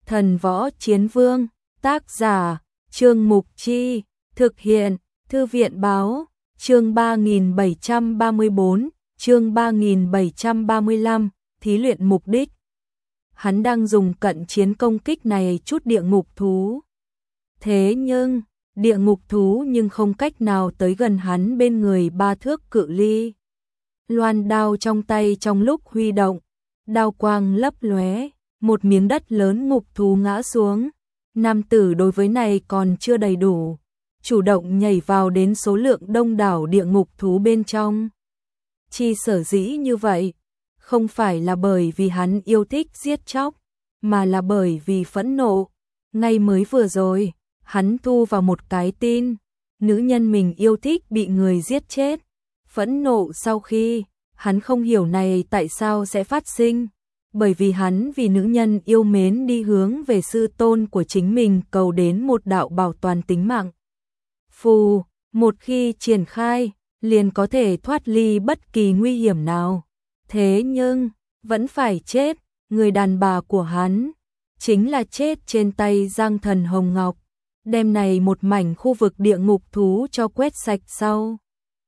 Thần Võ Chiến Vương, tác giả, Trương Mục Chi, thực hiện, Thư viện báo, chương 3734, chương 3735, thí luyện mục đích. Hắn đang dùng cận chiến công kích này chút địa ngục thú. Thế nhưng, địa ngục thú nhưng không cách nào tới gần hắn bên người 3 thước cự ly. Loan đao trong tay trong lúc huy động, đao quang lấp lóe, một miếng đất lớn ngục thú ngã xuống. Nam tử đối với này còn chưa đầy đủ, chủ động nhảy vào đến số lượng đông đảo địa ngục thú bên trong. Chi sở dĩ như vậy, không phải là bởi vì hắn yêu thích giết chóc, mà là bởi vì phẫn nộ. Ngay mới vừa rồi, hắn thu vào một cái tin, nữ nhân mình yêu thích bị người giết chết. Phẫn nộ sau khi, hắn không hiểu này tại sao sẽ phát sinh, bởi vì hắn vì nữ nhân yêu mến đi hướng về sư tôn của chính mình cầu đến một đạo bảo toàn tính mạng. Phù, một khi triển khai, liền có thể thoát ly bất kỳ nguy hiểm nào. Thế nhưng, vẫn phải chết, người đàn bà của hắn, chính là chết trên tay Giang Thần Hồng Ngọc, đem này một mảnh khu vực địa ngục thú cho quét sạch sau.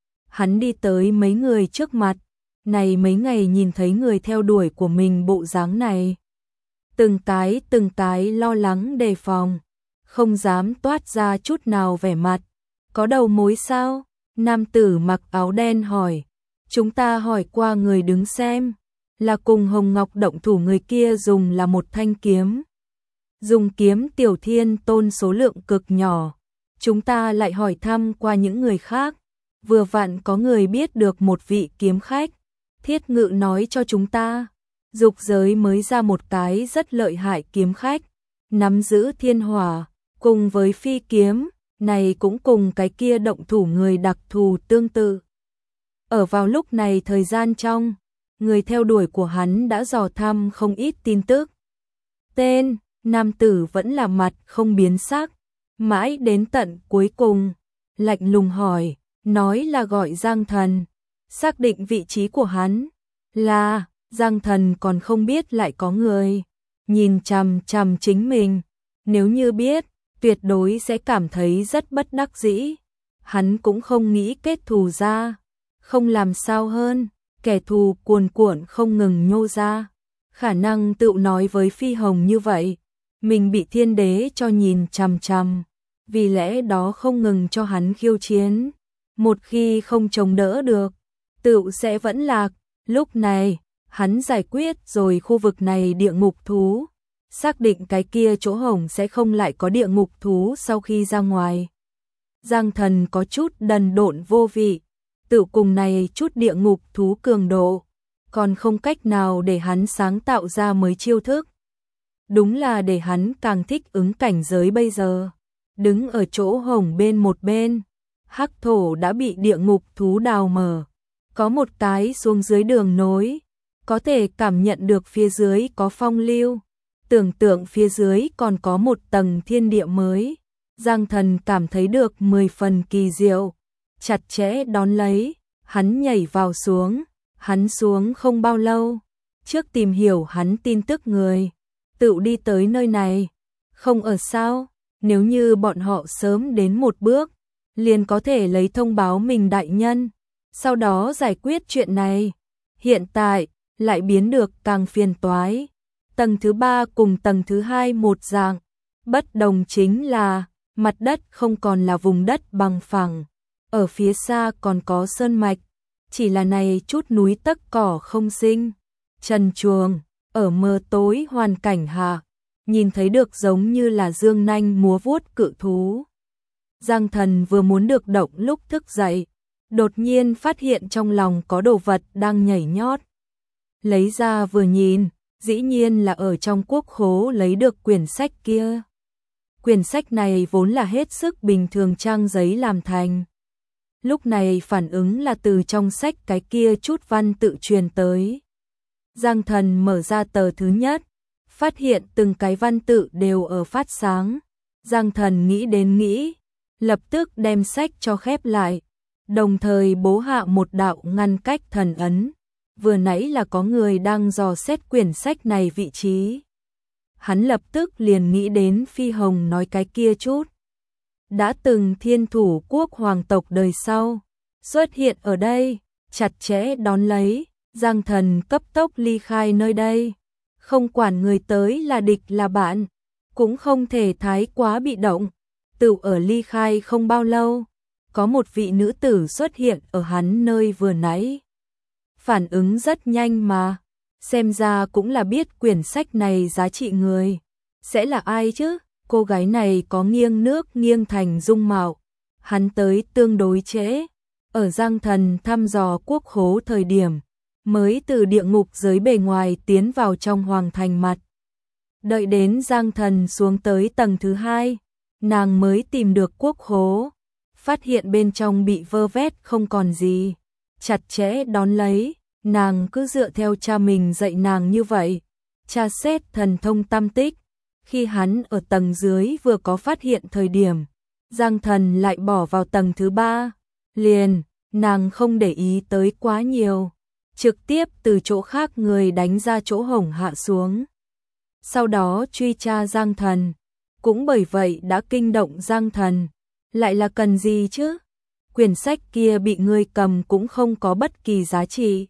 Hắn đi tới mấy người trước mặt, này mấy ngày nhìn thấy người theo đuổi của mình bộ dáng này. Từng cái lo lắng đề phòng, không dám toát ra chút nào vẻ mặt. Có đầu mối sao? Nam tử mặc áo đen hỏi. Chúng ta hỏi qua người đứng xem, là cùng Hồng Ngọc động thủ người kia dùng là một thanh kiếm. Dùng kiếm Tiểu Thiên Tôn số lượng cực nhỏ. Chúng ta lại hỏi thăm qua những người khác, vừa vặn có người biết được một vị kiếm khách. Thiết Ngự nói cho chúng ta, dục giới mới ra một cái rất lợi hại kiếm khách, nắm giữ thiên hỏa, cùng với phi kiếm, này cũng cùng cái kia động thủ người đặc thù tương tự. Ở vào lúc này thời gian trong, người theo đuổi của hắn đã dò thăm không ít tin tức. Tên, nam tử vẫn là mặt không biến sắc, mãi đến tận cuối cùng, lạnh lùng hỏi, nói là gọi Giang Thần. Xác định vị trí của hắn là Giang Thần còn không biết lại có người nhìn chằm chằm chính mình, nếu như biết, tuyệt đối sẽ cảm thấy rất bất đắc dĩ. Hắn cũng không nghĩ kết thù ra, không làm sao hơn, kẻ thù cuồn cuộn không ngừng nhô ra. Khả năng tự nói với Phi Hồng như vậy, mình bị thiên đế cho nhìn chằm chằm, vì lẽ đó không ngừng cho hắn khiêu chiến. Một khi không chống đỡ được, tự sẽ vẫn lạc. Lúc này, hắn giải quyết rồi khu vực này địa ngục thú, xác định cái kia chỗ hổng sẽ không lại có địa ngục thú sau khi ra ngoài. Giang Thần có chút đần độn vô vị, tự cùng này chút địa ngục thú cường độ, còn không cách nào để hắn sáng tạo ra mới chiêu thức. Đúng là để hắn càng thích ứng cảnh giới bây giờ. Đứng ở chỗ hổng bên một bên, hắc thổ đã bị địa ngục thú đào mở. Có một cái xuống dưới đường nối, có thể cảm nhận được phía dưới có phong lưu, tưởng tượng phía dưới còn có một tầng thiên địa mới. Giang Thần cảm thấy được 10 phần kỳ diệu, chặt chẽ đón lấy, hắn nhảy vào xuống, hắn xuống không bao lâu, trước tìm hiểu hắn tin tức người, tự đi tới nơi này, không ở sao, nếu như bọn họ sớm đến một bước, liền có thể lấy thông báo mình đại nhân, sau đó giải quyết chuyện này. Hiện tại, lại biến được càng phiền toái. Tầng thứ 3 cùng tầng thứ 2 một dạng, bất đồng chính là, mặt đất không còn là vùng đất bằng phẳng, ở phía xa còn có sơn mạch, chỉ là này chút núi tấc cỏ không sinh, trần truồng, ở mờ tối hoàn cảnh hạ, nhìn thấy được giống như là dương nanh múa vuốt cự thú. Giang Thần vừa muốn được động lúc thức dậy, đột nhiên phát hiện trong lòng có đồ vật đang nhảy nhót. Lấy ra vừa nhìn, dĩ nhiên là ở trong quốc khố lấy được quyển sách kia. Quyển sách này vốn là hết sức bình thường trang giấy làm thành. Lúc này phản ứng là từ trong sách cái kia chút văn tự truyền tới. Giang Thần mở ra tờ thứ nhất, phát hiện từng cái văn tự đều ở phát sáng. Giang Thần nghĩ đến nghĩ, lập tức đem sách cho khép lại, đồng thời bố hạ một đạo ngăn cách thần ấn. Vừa nãy là có người đang dò xét quyển sách này vị trí. hắn lập tức liền nghĩ đến Phi Hồng nói cái kia chút. Đã từng thiên thủ quốc hoàng tộc đời sau, xuất hiện ở đây, chặt chẽ đón lấy, Giang Thần cấp tốc ly khai nơi đây. Không quản người tới là địch là bạn, cũng không thể thái quá bị động. Tự ở ly khai không bao lâu, có một vị nữ tử xuất hiện ở hắn nơi vừa nãy. Phản ứng rất nhanh mà, xem ra cũng là biết quyển sách này giá trị người. Sẽ là ai chứ? Cô gái này có nghiêng nước nghiêng thành dung mạo. Hắn tới tương đối trễ, ở Giang Thần thăm dò quốc khố thời điểm, mới từ địa ngục giới bề ngoài tiến vào trong hoàng thành mặt. Đợi đến Giang Thần xuống tới tầng thứ 2, nàng mới tìm được quốc khố, phát hiện bên trong bị vơ vét không còn gì, chặt chẽ đón lấy, nàng cứ dựa theo cha mình dạy nàng như vậy, tra xét thần thông tam tích. Khi hắn ở tầng dưới vừa có phát hiện thời điểm, Giang Thần lại bỏ vào tầng thứ 3, liền, nàng không để ý tới quá nhiều, trực tiếp từ chỗ khác người đánh ra chỗ hổng hạ xuống. Sau đó truy tra Giang Thần, cũng bởi vậy đã kinh động Giang Thần, lại là cần gì chứ? Quyển sách kia bị ngươi cầm cũng không có bất kỳ giá trị.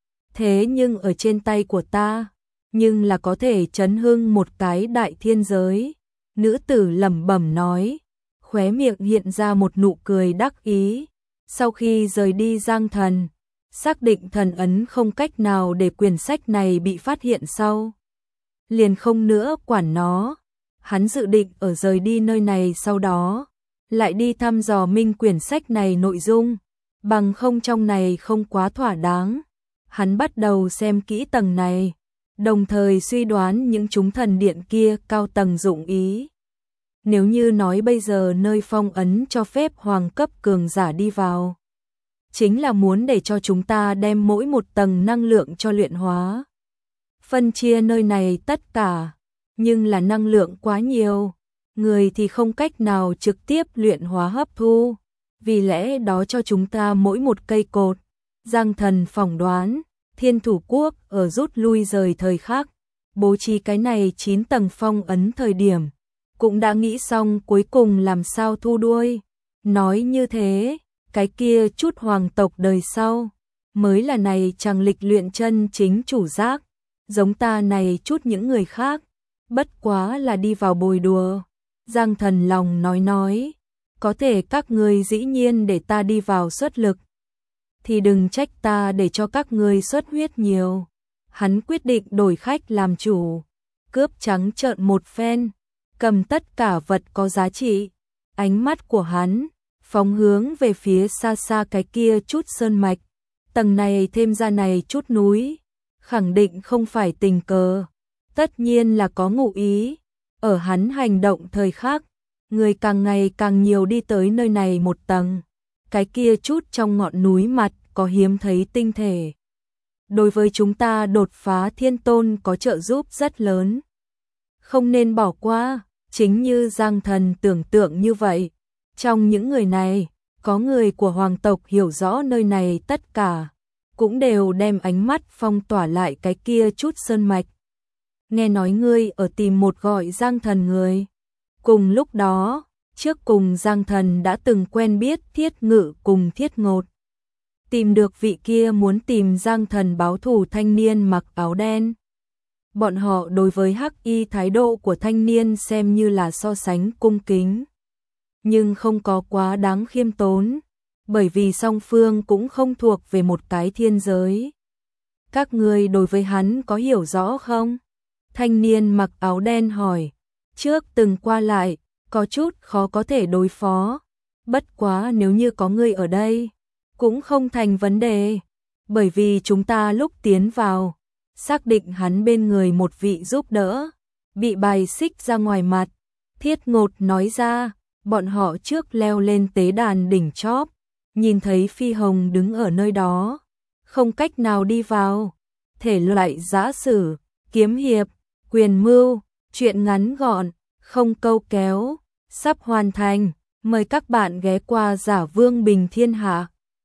Thế nhưng ở trên tay của ta, nhưng là có thể chấn hưng một cái đại thiên giới. Nữ tử lẩm bẩm nói, khóe miệng hiện ra một nụ cười đắc ý. Sau khi rời đi Giang Thần, xác định thần ấn không cách nào để quyển sách này bị phát hiện sau, liền không nữa quản nó. Hắn dự định ở rời đi nơi này sau đó, lại đi thăm dò minh quyển sách này nội dung, bằng không trong này không quá thỏa đáng. Hắn bắt đầu xem kỹ tầng này, đồng thời suy đoán những chúng thần điện kia cao tầng dụng ý. Nếu như nói bây giờ nơi phong ấn cho phép hoàng cấp cường giả đi vào, chính là muốn để cho chúng ta đem mỗi một tầng năng lượng cho luyện hóa. Phân chia nơi này tất cả, nhưng là năng lượng quá nhiều, người thì không cách nào trực tiếp luyện hóa hấp thu, vì lẽ đó cho chúng ta mỗi một cây cột. Giang Thần phỏng đoán, Thiên Thủ Quốc ở rút lui rời thời khắc, bố trí cái này 9 tầng phong ấn thời điểm, cũng đã nghĩ xong cuối cùng làm sao thu đuôi. Nói như thế, cái kia chút hoàng tộc đời sau, mới là này chẳng lịch luyện chân chính chủ giác, giống ta này chút những người khác, bất quá là đi vào bồi đùa. Giang Thần lòng nói, có thể các ngươi dĩ nhiên để ta đi vào xuất lực, thì đừng trách ta để cho các ngươi xuất huyết nhiều. Hắn quyết định đổi khách làm chủ, cướp trắng trợn một phen, cầm tất cả vật có giá trị. Ánh mắt của hắn phóng hướng về phía xa xa cái kia chút sơn mạch, tầng này thêm ra này chút núi, khẳng định không phải tình cờ, tất nhiên là có ngụ ý. Ở hắn hành động thời khắc, người càng ngày càng nhiều đi tới nơi này một tầng, cái kia chút trong ngọn núi mặt có hiếm thấy tinh thể. Đối với chúng ta đột phá thiên tôn có trợ giúp rất lớn. Không nên bỏ qua, chính như Giang Thần tưởng tượng như vậy. Trong những người này, có người của hoàng tộc hiểu rõ nơi này tất cả, cũng đều đem ánh mắt phong tỏa lại cái kia chút sơn mạch. Nghe nói ngươi ở tìm một gọi Giang Thần người. Cùng lúc đó, trước cùng Giang Thần đã từng quen biết Thiết Ngự cùng Thiết Ngột. Tìm được vị kia muốn tìm Giang Thần báo thù thanh niên mặc áo đen. Bọn họ đối với Hắc Y thái độ của thanh niên xem như là so sánh cung kính, nhưng không có quá đáng khiêm tốn, bởi vì song phương cũng không thuộc về một cái thiên giới. Các ngươi đối với hắn có hiểu rõ không? Thanh niên mặc áo đen hỏi. Trước từng qua lại, có chút khó có thể đối phó, bất quá nếu như có ngươi ở đây, cũng không thành vấn đề, bởi vì chúng ta lúc tiến vào, xác định hắn bên người một vị giúp đỡ, bị bài xích ra ngoài mặt. Thiết Ngột nói ra, bọn họ trước leo lên tế đàn đỉnh chóp, nhìn thấy Phi Hồng đứng ở nơi đó, không cách nào đi vào. Thể loại giã sử, kiếm hiệp, quyền mưu, truyện ngắn gọn, không câu kéo, sắp hoàn thành, mời các bạn ghé qua Giả Vương Bình Thiên Hạ.